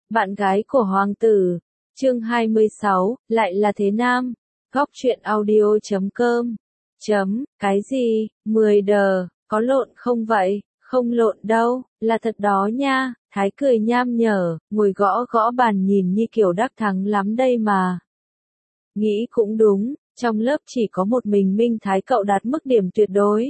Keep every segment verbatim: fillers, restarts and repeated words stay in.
Bạn gái của hoàng tử. Chương hai mươi sáu, lại là thế nam. Góc truyện audio chấm com. Chấm, cái gì, mười đờ, có lộn không vậy? Không lộn đâu, là thật đó nha. Thái cười nham nhở, ngồi gõ gõ bàn nhìn như kiểu đắc thắng lắm đây mà. Nghĩ cũng đúng, trong lớp chỉ có một mình Minh Thái cậu đạt mức điểm tuyệt đối.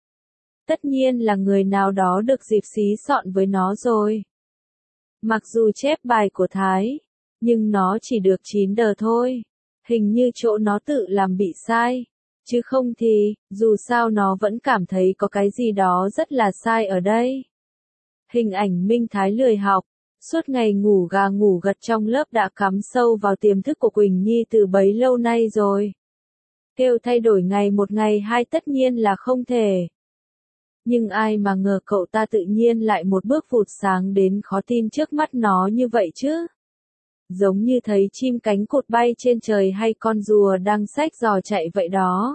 Tất nhiên là người nào đó được dịp xí xọn với nó rồi. Mặc dù chép bài của Thái, nhưng nó chỉ được chín đờ thôi. Hình như chỗ nó tự làm bị sai. Chứ không thì, dù sao nó vẫn cảm thấy có cái gì đó rất là sai ở đây. Hình ảnh Minh Thái lười học, suốt ngày ngủ gà ngủ gật trong lớp đã cắm sâu vào tiềm thức của Quỳnh Nhi từ bấy lâu nay rồi. Kêu thay đổi ngày một ngày hai tất nhiên là không thể. Nhưng ai mà ngờ cậu ta tự nhiên lại một bước vụt sáng đến khó tin trước mắt nó như vậy chứ. Giống như thấy chim cánh cụt bay trên trời hay con rùa đang xách giò chạy vậy đó.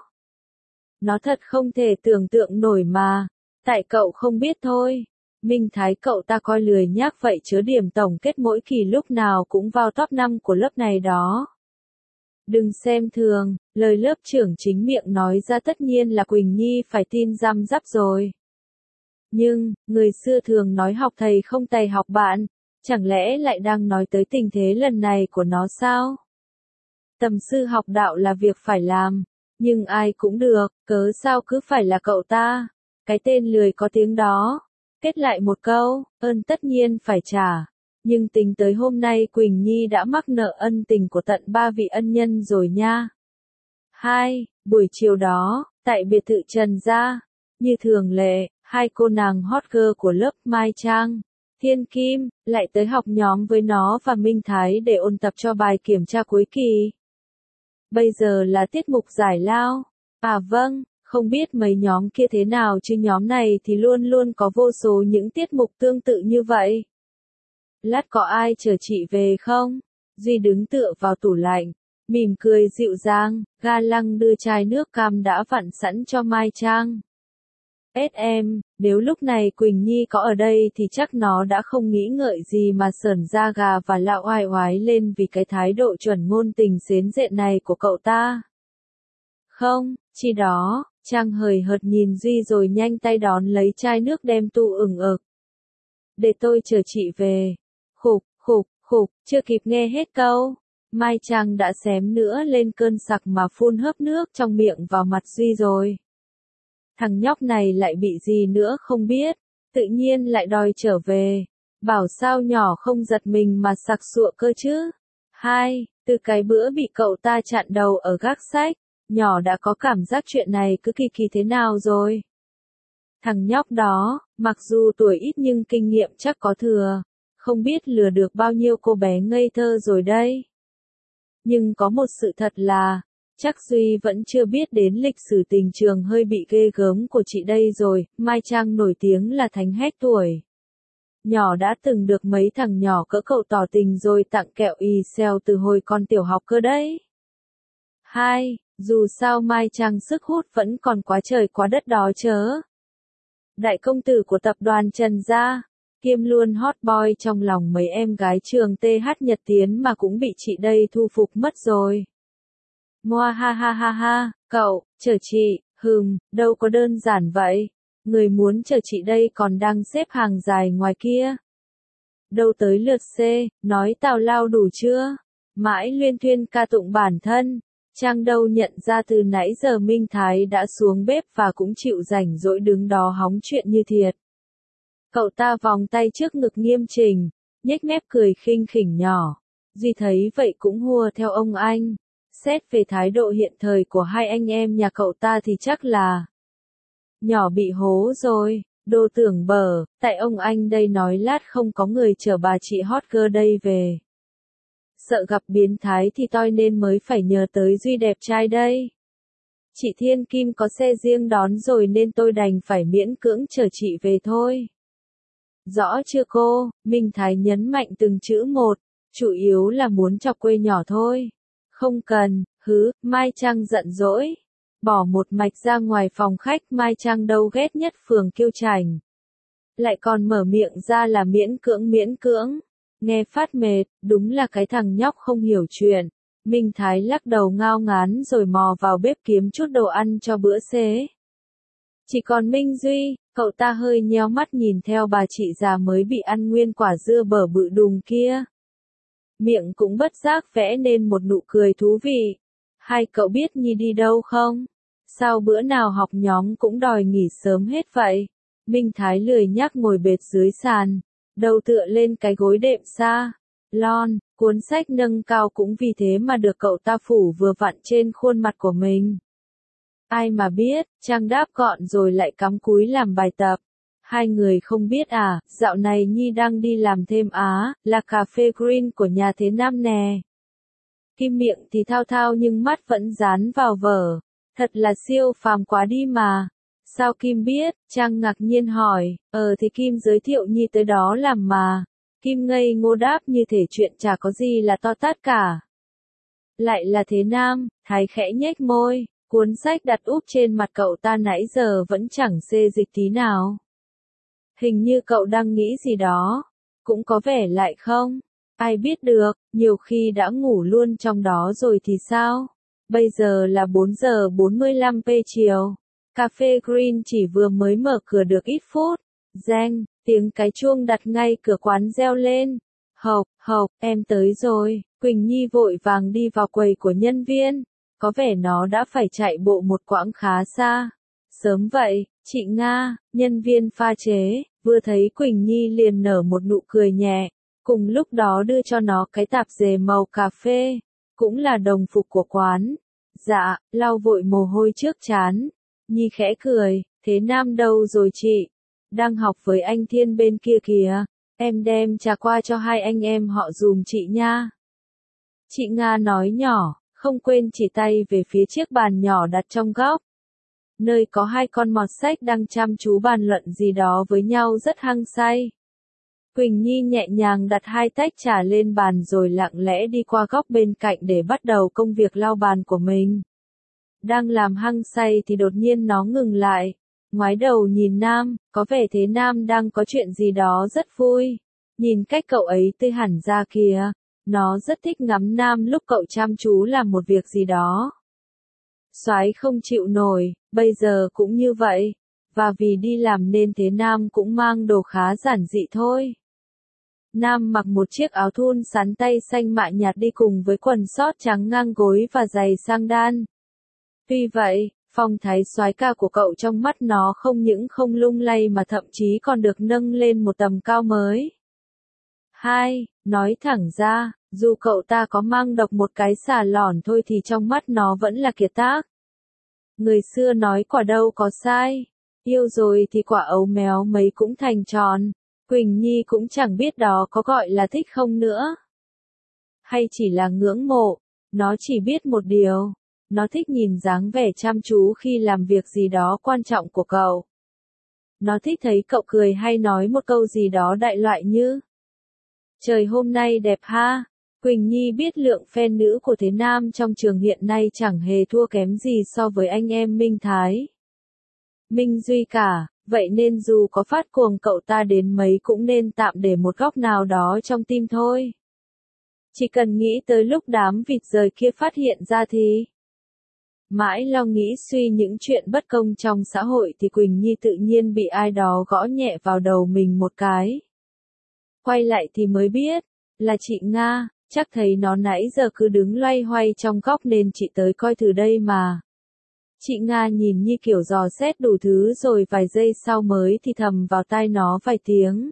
Nó thật không thể tưởng tượng nổi mà. Tại cậu không biết thôi. Minh Thái cậu ta coi lười nhác vậy chớ điểm tổng kết mỗi kỳ lúc nào cũng vào top năm của lớp này đó. Đừng xem thường, lời lớp trưởng chính miệng nói ra tất nhiên là Quỳnh Nhi phải tin răm rắp rồi. Nhưng, người xưa thường nói học thầy không tài học bạn, chẳng lẽ lại đang nói tới tình thế lần này của nó sao? Tầm sư học đạo là việc phải làm, nhưng ai cũng được, cớ sao cứ phải là cậu ta? Cái tên lười có tiếng đó. Kết lại một câu, ơn tất nhiên phải trả. Nhưng tính tới hôm nay Quỳnh Nhi đã mắc nợ ân tình của tận ba vị ân nhân rồi nha. Hai, buổi chiều đó, tại biệt thự Trần Gia, như thường lệ, hai cô nàng hot girl của lớp Mai Trang, Thiên Kim, lại tới học nhóm với nó và Minh Thái để ôn tập cho bài kiểm tra cuối kỳ. Bây giờ là tiết mục giải lao. À vâng, không biết mấy nhóm kia thế nào chứ nhóm này thì luôn luôn có vô số những tiết mục tương tự như vậy. Lát có ai chờ chị về không? Duy đứng tựa vào tủ lạnh, mỉm cười dịu dàng, ga lăng đưa chai nước cam đã vặn sẵn cho Mai Trang. Ết em, nếu lúc này Quỳnh Nhi có ở đây thì chắc nó đã không nghĩ ngợi gì mà sởn da gà và lạo oai oái lên vì cái thái độ chuẩn ngôn tình xến rện này của cậu ta. Không, chi đó, Trang hời hợt nhìn Duy rồi nhanh tay đón lấy chai nước đem tu ửng ực. Để tôi chờ chị về. Khục, khục, khục, chưa kịp nghe hết câu. Mai Trang đã xém nữa lên cơn sặc mà phun hớp nước trong miệng vào mặt Duy rồi. Thằng nhóc này lại bị gì nữa không biết, tự nhiên lại đòi trở về. Bảo sao nhỏ không giật mình mà sặc sụa cơ chứ. Hai, từ cái bữa bị cậu ta chặn đầu ở gác sách, nhỏ đã có cảm giác chuyện này cứ kỳ kỳ thế nào rồi. Thằng nhóc đó, mặc dù tuổi ít nhưng kinh nghiệm chắc có thừa, không biết lừa được bao nhiêu cô bé ngây thơ rồi đây. Nhưng có một sự thật là, chắc Duy vẫn chưa biết đến lịch sử tình trường hơi bị ghê gớm của chị đây rồi. Mai Trang nổi tiếng là thánh hét tuổi. Nhỏ đã từng được mấy thằng nhỏ cỡ cậu tỏ tình rồi tặng kẹo y xèo từ hồi còn tiểu học cơ đấy. Hai, dù sao Mai Trang sức hút vẫn còn quá trời quá đất đó chớ. Đại công tử của tập đoàn Trần Gia, kiêm luôn hot boy trong lòng mấy em gái trường tê hát Nhật Tiến mà cũng bị chị đây thu phục mất rồi. Moa ha ha ha ha, cậu, chờ chị, hừm, đâu có đơn giản vậy. Người muốn chờ chị đây còn đang xếp hàng dài ngoài kia. Đâu tới lượt C, nói tào lao đủ chưa? Mãi luyên thuyên ca tụng bản thân. Trang đâu nhận ra từ nãy giờ Minh Thái đã xuống bếp và cũng chịu rảnh rỗi đứng đó hóng chuyện như thiệt. Cậu ta vòng tay trước ngực nghiêm chỉnh, nhếch mép cười khinh khỉnh nhỏ. Duy thấy vậy cũng hùa theo ông anh. Xét về thái độ hiện thời của hai anh em nhà cậu ta thì chắc là nhỏ bị hố rồi, đồ tưởng bở, tại ông anh đây nói lát không có người chở bà chị hot girl đây về. Sợ gặp biến thái thì toi nên mới phải nhờ tới Duy đẹp trai đây. Chị Thiên Kim có xe riêng đón rồi nên tôi đành phải miễn cưỡng chở chị về thôi. Rõ chưa cô? Minh Thái nhấn mạnh từng chữ một, chủ yếu là muốn chọc quê nhỏ thôi. Không cần, hứ, Mai Trang giận dỗi. Bỏ một mạch ra ngoài phòng khách. Mai Trang đâu ghét nhất phường Kiêu Chảnh. Lại còn mở miệng ra là miễn cưỡng miễn cưỡng. Nghe phát mệt, đúng là cái thằng nhóc không hiểu chuyện. Minh Thái lắc đầu ngao ngán rồi mò vào bếp kiếm chút đồ ăn cho bữa xế. Chỉ còn Minh Duy, cậu ta hơi nheo mắt nhìn theo bà chị già mới bị ăn nguyên quả dưa bở bự đùng kia. Miệng cũng bất giác vẽ nên một nụ cười thú vị. Hai cậu biết Nhi đi đâu không? Sao bữa nào học nhóm cũng đòi nghỉ sớm hết vậy? Minh Thái lười nhác ngồi bệt dưới sàn, đầu tựa lên cái gối đệm xa. Lon, cuốn sách nâng cao cũng vì thế mà được cậu ta phủ vừa vặn trên khuôn mặt của mình. Ai mà biết, Trang đáp gọn rồi lại cắm cúi làm bài tập. Hai người không biết à, dạo này Nhi đang đi làm thêm á, là cà phê green của nhà Thế Nam nè. Kim miệng thì thao thao nhưng mắt vẫn dán vào vở. Thật là siêu phàm quá đi mà. Sao Kim biết? Trang ngạc nhiên hỏi. Ờ thì Kim giới thiệu Nhi tới đó làm mà. Kim ngây ngô đáp như thể chuyện chả có gì là to tát cả. Lại là Thế Nam, Thái khẽ nhếch môi. Cuốn sách đặt úp trên mặt cậu ta nãy giờ vẫn chẳng xê dịch tí nào. Hình như cậu đang nghĩ gì đó. Cũng có vẻ lại không. Ai biết được, nhiều khi đã ngủ luôn trong đó rồi thì sao? Bây giờ là bốn giờ bốn mươi lăm phút chiều. Cà phê Green chỉ vừa mới mở cửa được ít phút. Reng, tiếng cái chuông đặt ngay cửa quán reo lên. Hộc, hộc, em tới rồi. Quỳnh Nhi vội vàng đi vào quầy của nhân viên. Có vẻ nó đã phải chạy bộ một quãng khá xa. Sớm vậy, chị Nga, nhân viên pha chế, vừa thấy Quỳnh Nhi liền nở một nụ cười nhẹ. Cùng lúc đó đưa cho nó cái tạp dề màu cà phê. Cũng là đồng phục của quán. Dạ, lau vội mồ hôi trước trán. Nhi khẽ cười, Thế Nam đâu rồi chị? Đang học với anh Thiên bên kia kìa. Em đem trà qua cho hai anh em họ dùm chị nha. Chị Nga nói nhỏ, không quên chỉ tay về phía chiếc bàn nhỏ đặt trong góc. Nơi có hai con mọt sách đang chăm chú bàn luận gì đó với nhau rất hăng say. Quỳnh Nhi nhẹ nhàng đặt hai tách trà lên bàn rồi lặng lẽ đi qua góc bên cạnh để bắt đầu công việc lau bàn của mình. Đang làm hăng say thì đột nhiên nó ngừng lại. Ngoái đầu nhìn Nam, có vẻ Thế Nam đang có chuyện gì đó rất vui. Nhìn cách cậu ấy tươi hẳn ra kìa. Nó rất thích ngắm Nam lúc cậu chăm chú làm một việc gì đó. Soái không chịu nổi, bây giờ cũng như vậy. Và vì đi làm nên Thế Nam cũng mang đồ khá giản dị thôi. Nam mặc một chiếc áo thun sắn tay xanh mạ nhạt đi cùng với quần sót trắng ngang gối và giày sang đan. Tuy vậy, phong thái soái ca của cậu trong mắt nó không những không lung lay mà thậm chí còn được nâng lên một tầm cao mới. Hai, nói thẳng ra, dù cậu ta có mang độc một cái xà lòn thôi thì trong mắt nó vẫn là kiệt tác. Người xưa nói quả đâu có sai, yêu rồi thì quả ấu méo mấy cũng thành tròn. Quỳnh Nhi cũng chẳng biết đó có gọi là thích không nữa. Hay chỉ là ngưỡng mộ, nó chỉ biết một điều. Nó thích nhìn dáng vẻ chăm chú khi làm việc gì đó quan trọng của cậu. Nó thích thấy cậu cười hay nói một câu gì đó đại loại như trời hôm nay đẹp ha. Quỳnh Nhi biết lượng fan nữ của Thế Nam trong trường hiện nay chẳng hề thua kém gì so với anh em Minh Thái, Minh Duy cả, vậy nên dù có phát cuồng cậu ta đến mấy cũng nên tạm để một góc nào đó trong tim thôi. Chỉ cần nghĩ tới lúc đám vịt rời kia phát hiện ra thì mãi lo nghĩ suy những chuyện bất công trong xã hội thì Quỳnh Nhi tự nhiên bị ai đó gõ nhẹ vào đầu mình một cái. Quay lại thì mới biết, là chị Nga, chắc thấy nó nãy giờ cứ đứng loay hoay trong góc nên chị tới coi thử đây mà. Chị Nga nhìn Nhi kiểu dò xét đủ thứ rồi vài giây sau mới thì thầm vào tai nó vài tiếng.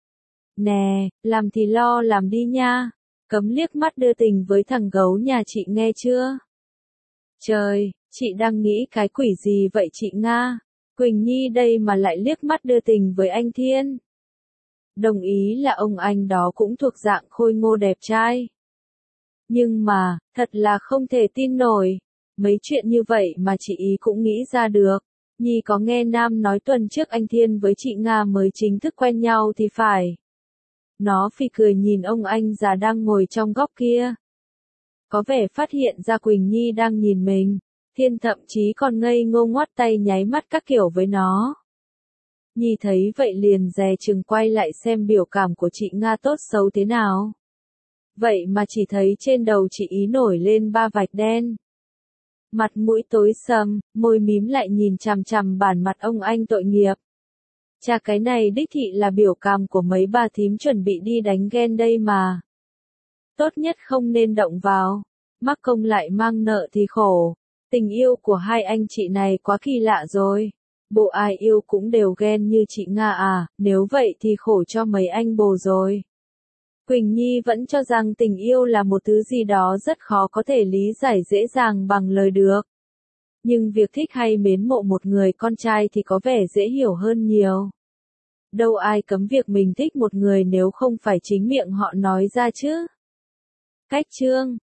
Nè, làm thì lo làm đi nha, cấm liếc mắt đưa tình với thằng gấu nhà chị nghe chưa? Trời, chị đang nghĩ cái quỷ gì vậy chị Nga? Quỳnh Nhi đây mà lại liếc mắt đưa tình với anh Thiên. Đồng ý là ông anh đó cũng thuộc dạng khôi ngô đẹp trai. Nhưng mà, thật là không thể tin nổi. Mấy chuyện như vậy mà chị ý cũng nghĩ ra được. Nhi có nghe Nam nói tuần trước anh Thiên với chị Nga mới chính thức quen nhau thì phải. Nó phì cười nhìn ông anh già đang ngồi trong góc kia. Có vẻ phát hiện ra Quỳnh Nhi đang nhìn mình. Thiên thậm chí còn ngây ngô ngoắt tay nháy mắt các kiểu với nó. Nhi thấy vậy liền dè chừng quay lại xem biểu cảm của chị Nga tốt xấu thế nào. Vậy mà chỉ thấy trên đầu chị ý nổi lên ba vạch đen. Mặt mũi tối sầm, môi mím lại nhìn chằm chằm bản mặt ông anh tội nghiệp. Chà, cái này đích thị là biểu cảm của mấy bà thím chuẩn bị đi đánh ghen đây mà. Tốt nhất không nên động vào. Mắc công lại mang nợ thì khổ. Tình yêu của hai anh chị này quá kỳ lạ rồi. Bộ ai yêu cũng đều ghen như chị Nga à, nếu vậy thì khổ cho mấy anh bồ rồi. Quỳnh Nhi vẫn cho rằng tình yêu là một thứ gì đó rất khó có thể lý giải dễ dàng bằng lời được. Nhưng việc thích hay mến mộ một người con trai thì có vẻ dễ hiểu hơn nhiều. Đâu ai cấm việc mình thích một người nếu không phải chính miệng họ nói ra chứ. Cách chương